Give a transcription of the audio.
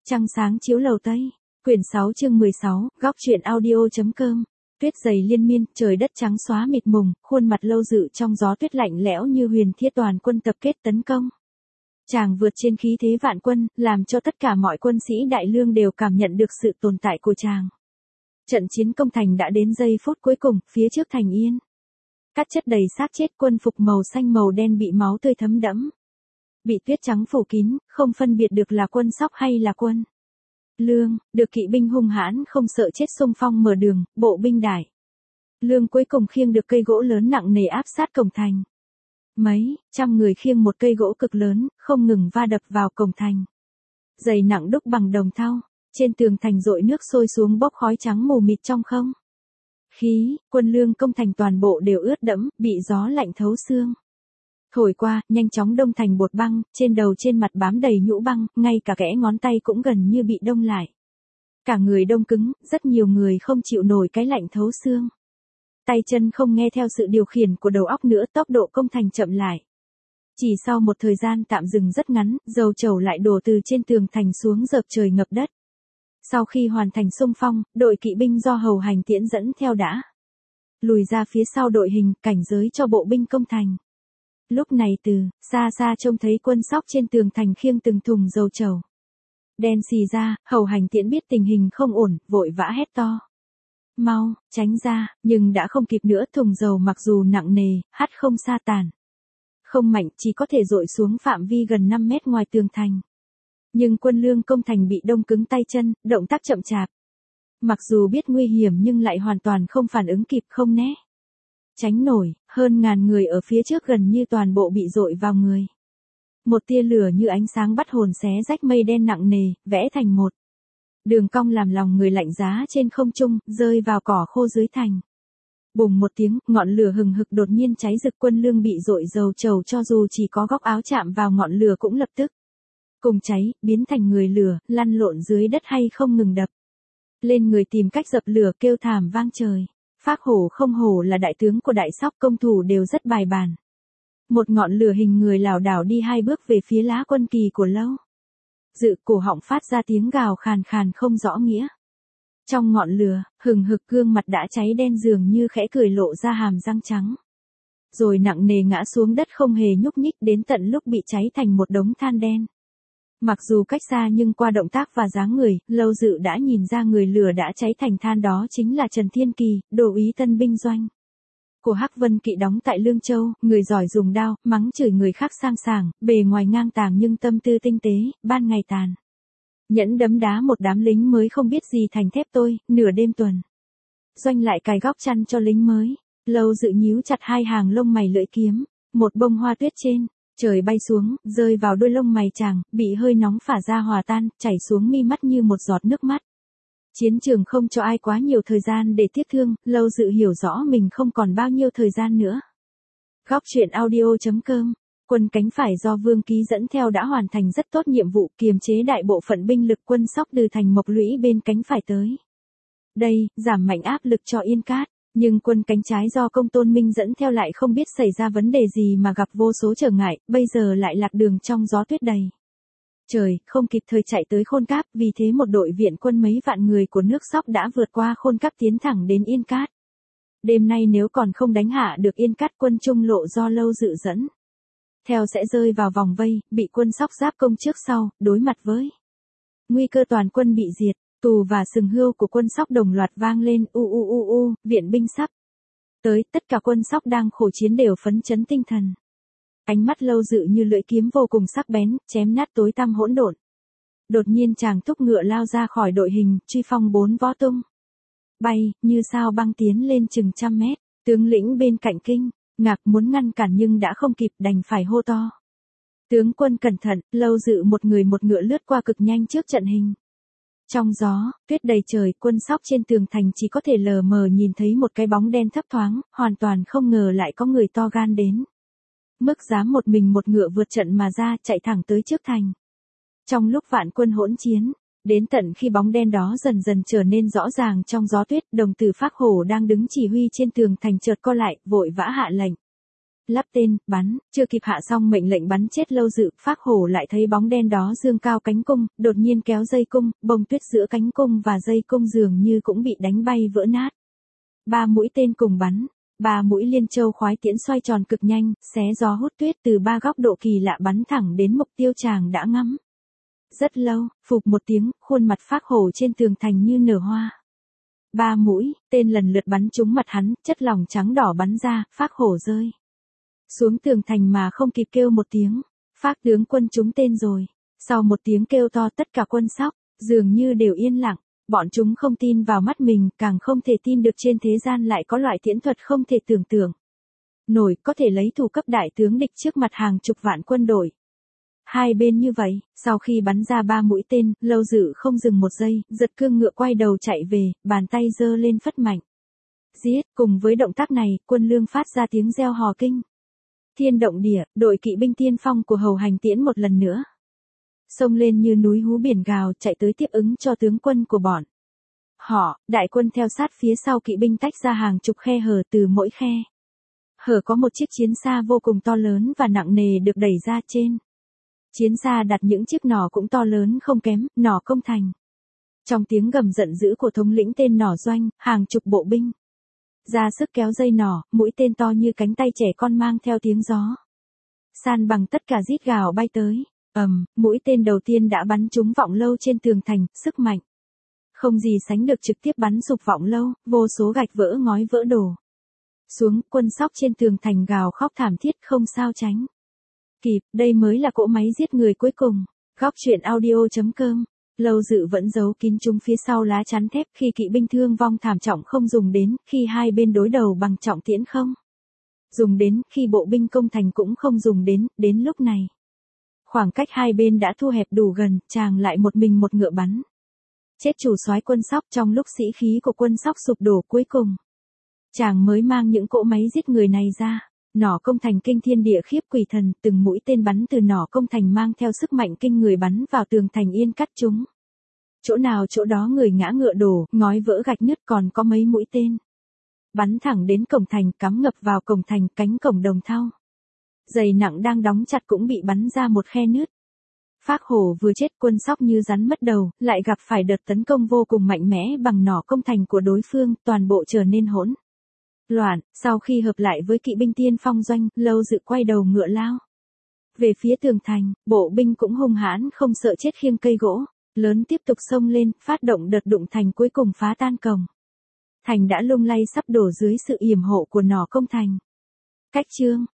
Trăng sáng chiếu lầu Tây, quyển 6 chương 16, góc truyện audio.com. Tuyết dày liên miên, trời đất trắng xóa mịt mùng, khuôn mặt Lâu Dự trong gió tuyết lạnh lẽo như huyền thiết toàn quân tập kết tấn công. Chàng vượt trên khí thế vạn quân, làm cho tất cả mọi quân sĩ đại lương đều cảm nhận được sự tồn tại của chàng. Trận chiến công thành đã đến giây phút cuối cùng, phía trước thành yên. Cát chất đầy xác chết, quân phục màu xanh màu đen bị máu tươi thấm đẫm. Bị tuyết trắng phủ kín, không phân biệt được là quân Sóc hay là quân Lương, được kỵ binh hung hãn không sợ chết xung phong mở đường, bộ binh Đại Lương cuối cùng khiêng được cây gỗ lớn nặng nề áp sát cổng thành. Mấy trăm người khiêng một cây gỗ cực lớn, không ngừng va đập vào cổng thành. Dày nặng đúc bằng đồng thau, trên tường thành dội nước sôi xuống bốc khói trắng mù mịt trong không khí, quân Lương công thành toàn bộ đều ướt đẫm, bị gió lạnh thấu xương thổi qua, nhanh chóng đông thành bột băng, trên đầu trên mặt bám đầy nhũ băng, ngay cả kẽ ngón tay cũng gần như bị đông lại. Cả người đông cứng, rất nhiều người không chịu nổi cái lạnh thấu xương. Tay chân không nghe theo sự điều khiển của đầu óc nữa, tốc độ công thành chậm lại. Chỉ sau một thời gian tạm dừng rất ngắn, dầu trầu lại đổ từ trên tường thành xuống dợp trời ngập đất. Sau khi hoàn thành xung phong, đội kỵ binh do Hầu Hành Tiễn dẫn theo đã lùi ra phía sau đội hình, cảnh giới cho bộ binh công thành. Lúc này từ xa xa trông thấy quân Sóc trên tường thành khiêng từng thùng dầu trầu đen xì ra, Hầu Hành Tiễn biết tình hình không ổn, vội vã hét to: "Mau, tránh ra!" Nhưng đã không kịp nữa, thùng dầu mặc dù nặng nề, hắt không sa tàn. Không mạnh, chỉ có thể dội xuống phạm vi gần 5 mét ngoài tường thành. Nhưng quân Lương công thành bị đông cứng tay chân, động tác chậm chạp. Mặc dù biết nguy hiểm nhưng lại hoàn toàn không phản ứng kịp, không né tránh nổi, hơn ngàn người ở phía trước gần như toàn bộ bị dội vào người. Một tia lửa như ánh sáng bắt hồn xé rách mây đen nặng nề, vẽ thành một đường cong làm lòng người lạnh giá trên không trung, rơi vào cỏ khô dưới thành. Bùng một tiếng, ngọn lửa hừng hực đột nhiên cháy rực, quân Lương bị dội dầu trầu cho dù chỉ có góc áo chạm vào ngọn lửa cũng lập tức cùng cháy, biến thành người lửa, lăn lộn dưới đất hay không ngừng đập lên người tìm cách dập lửa, kêu thảm vang trời. Phác Hổ không hổ là đại tướng của Đại Sóc, công thủ đều rất bài bản. Một ngọn lửa hình người lảo đảo đi 2 bước về phía lá quân kỳ của Lâu Dự, cổ họng phát ra tiếng gào khàn khàn không rõ nghĩa. Trong ngọn lửa, hừng hực, gương mặt đã cháy đen dường như khẽ cười lộ ra hàm răng trắng. Rồi nặng nề ngã xuống đất không hề nhúc nhích đến tận lúc bị cháy thành một đống than đen. Mặc dù cách xa nhưng qua động tác và dáng người, Lâu Dự đã nhìn ra người lửa đã cháy thành than đó chính là Trần Thiên Kỳ, đô úy tân binh doanh của Hắc Vân Kỵ đóng tại Lương Châu, người giỏi dùng đao, mắng chửi người khác sang sảng, bề ngoài ngang tàng nhưng tâm tư tinh tế, ban ngày tàn nhẫn đấm đá một đám lính mới không biết gì thành thép tôi, nửa đêm tuần doanh lại cài góc chăn cho lính mới. Lâu Dự nhíu chặt hai hàng lông mày lưỡi kiếm, một bông hoa tuyết trên trời bay xuống, rơi vào đôi lông mày chàng, bị hơi nóng phả ra hòa tan, chảy xuống mi mắt như một giọt nước mắt. Chiến trường không cho ai quá nhiều thời gian để tiếc thương, Lâu Dự hiểu rõ mình không còn bao nhiêu thời gian nữa. Góc truyện audio.com. Quân cánh phải do Vương Ký dẫn theo đã hoàn thành rất tốt nhiệm vụ kiềm chế đại bộ phận binh lực quân Sóc từ thành Mộc Lũy bên cánh phải tới đây, giảm mạnh áp lực cho Yên Cát. Nhưng quân cánh trái do Công Tôn Minh dẫn theo lại không biết xảy ra vấn đề gì mà gặp vô số trở ngại, bây giờ lại lạc đường trong gió tuyết đầy trời, không kịp thời chạy tới Khôn Cáp, vì thế một đội viện quân mấy vạn người của nước Sóc đã vượt qua Khôn Cáp tiến thẳng đến Yên Cát. Đêm nay nếu còn không đánh hạ được Yên Cát, quân Trung Lộ do Lâu Dự dẫn theo sẽ rơi vào vòng vây, bị quân Sóc giáp công trước sau, đối mặt với nguy cơ toàn quân bị diệt. Tù và sừng hươu của quân Sóc đồng loạt vang lên, viện binh sắp tới, tất cả quân Sóc đang khổ chiến đều phấn chấn tinh thần. Ánh mắt Lâu Dự như lưỡi kiếm vô cùng sắc bén, chém nát tối tăm hỗn độn. Đột nhiên chàng thúc ngựa lao ra khỏi đội hình, truy phong 4 vó tung bay, như sao băng tiến lên chừng 100 mét. Tướng lĩnh bên cạnh kinh ngạc muốn ngăn cản nhưng đã không kịp, đành phải hô to: "Tướng quân cẩn thận!" Lâu Dự một người một ngựa lướt qua cực nhanh trước trận hình. Trong gió, tuyết đầy trời, quân Sóc trên tường thành chỉ có thể lờ mờ nhìn thấy một cái bóng đen thấp thoáng, hoàn toàn không ngờ lại có người to gan đến mức dám một mình một ngựa vượt trận mà ra, chạy thẳng tới trước thành. Trong lúc vạn quân hỗn chiến, đến tận khi bóng đen đó dần dần trở nên rõ ràng trong gió tuyết, đồng tử Phác Hổ đang đứng chỉ huy trên tường thành chợt co lại, vội vã hạ lệnh: lắp tên, bắn, chưa kịp hạ xong mệnh lệnh bắn chết Lâu Dự, Phác Hổ lại thấy bóng đen đó dương cao cánh cung, đột nhiên kéo dây cung, bông tuyết giữa cánh cung và dây cung dường như cũng bị đánh bay vỡ nát. 3 mũi tên cùng bắn, 3 mũi liên châu khoái tiễn xoay tròn cực nhanh, xé gió hút tuyết từ 3 góc độ kỳ lạ bắn thẳng đến mục tiêu chàng đã ngắm. Rất lâu, phụp một tiếng, khuôn mặt Phác Hổ trên tường thành như nở hoa. 3 mũi, tên lần lượt bắn trúng mặt hắn, chất lỏng trắng đỏ bắn ra, Phác Hổ rơi xuống tường thành mà không kịp kêu một tiếng. Phác tướng quân trúng tên rồi. Sau một tiếng kêu to tất cả quân Sóc, dường như đều yên lặng. Bọn chúng không tin vào mắt mình, càng không thể tin được trên thế gian lại có loại tiễn thuật không thể tưởng tượng nổi có thể lấy thủ cấp đại tướng địch trước mặt hàng chục vạn quân đội. Hai bên như vậy, sau khi bắn ra 3 mũi tên, Lâu Dự không dừng một giây, giật cương ngựa quay đầu chạy về, bàn tay giơ lên phất mạnh. Giết, cùng với động tác này, quân lương phát ra tiếng reo hò kinh thiên động địa, đội kỵ binh tiên phong của Hầu Hành Tiễn một lần nữa xông lên như núi hú biển gào, chạy tới tiếp ứng cho tướng quân của bọn họ. Đại quân theo sát phía sau kỵ binh tách ra hàng chục khe hở, từ mỗi khe hở có một chiếc chiến xa vô cùng to lớn và nặng nề được đẩy ra. Trên chiến xa đặt những chiếc nỏ cũng to lớn không kém, nỏ công thành. Trong tiếng gầm giận dữ của thống lĩnh tên nỏ doanh, hàng chục bộ binh ra sức kéo dây nỏ, mũi tên to như cánh tay trẻ con mang theo tiếng gió san bằng tất cả rít gào bay tới. Mũi tên đầu tiên đã bắn trúng Vọng Lâu trên tường thành, sức mạnh không gì sánh được trực tiếp bắn sụp Vọng Lâu, vô số gạch vỡ ngói vỡ đổ xuống, quân Sóc trên tường thành gào khóc thảm thiết không sao tránh kịp. Đây mới là cỗ máy giết người cuối cùng. Góc truyện audio.com. Lâu Dự vẫn giấu kín chúng phía sau lá chắn thép, khi kỵ binh thương vong thảm trọng không dùng đến, khi hai bên đối đầu bằng trọng tiễn không dùng đến, khi bộ binh công thành cũng không dùng đến. Đến lúc này, khoảng cách hai bên đã thu hẹp đủ gần, chàng lại một mình một ngựa bắn chết chủ soái quân Sóc. Trong lúc sĩ khí của quân Sóc sụp đổ cuối cùng, chàng mới mang những cỗ máy giết người này ra. Nỏ công thành kinh thiên địa khiếp quỷ thần, từng mũi tên bắn từ nỏ công thành mang theo sức mạnh kinh người bắn vào tường thành yên cắt chúng. Chỗ nào chỗ đó người ngã ngựa đổ, ngói vỡ gạch nứt, còn có mấy mũi tên bắn thẳng đến cổng thành, cắm ngập vào cổng thành, cánh cổng đồng thau dày nặng đang đóng chặt cũng bị bắn ra một khe nứt. Phác Hổ vừa chết, quân Sóc như rắn mất đầu, lại gặp phải đợt tấn công vô cùng mạnh mẽ bằng nỏ công thành của đối phương, toàn bộ trở nên hỗn loạn. Sau khi hợp lại với kỵ binh tiên phong doanh, Lâu Dự quay đầu ngựa lao về phía tường thành. Bộ binh cũng hung hãn không sợ chết, khiêng cây gỗ lớn tiếp tục xông lên, phát động đợt đụng thành cuối cùng phá tan cổng thành đã lung lay sắp đổ dưới sự yểm hộ của nỏ công thành. Cách chương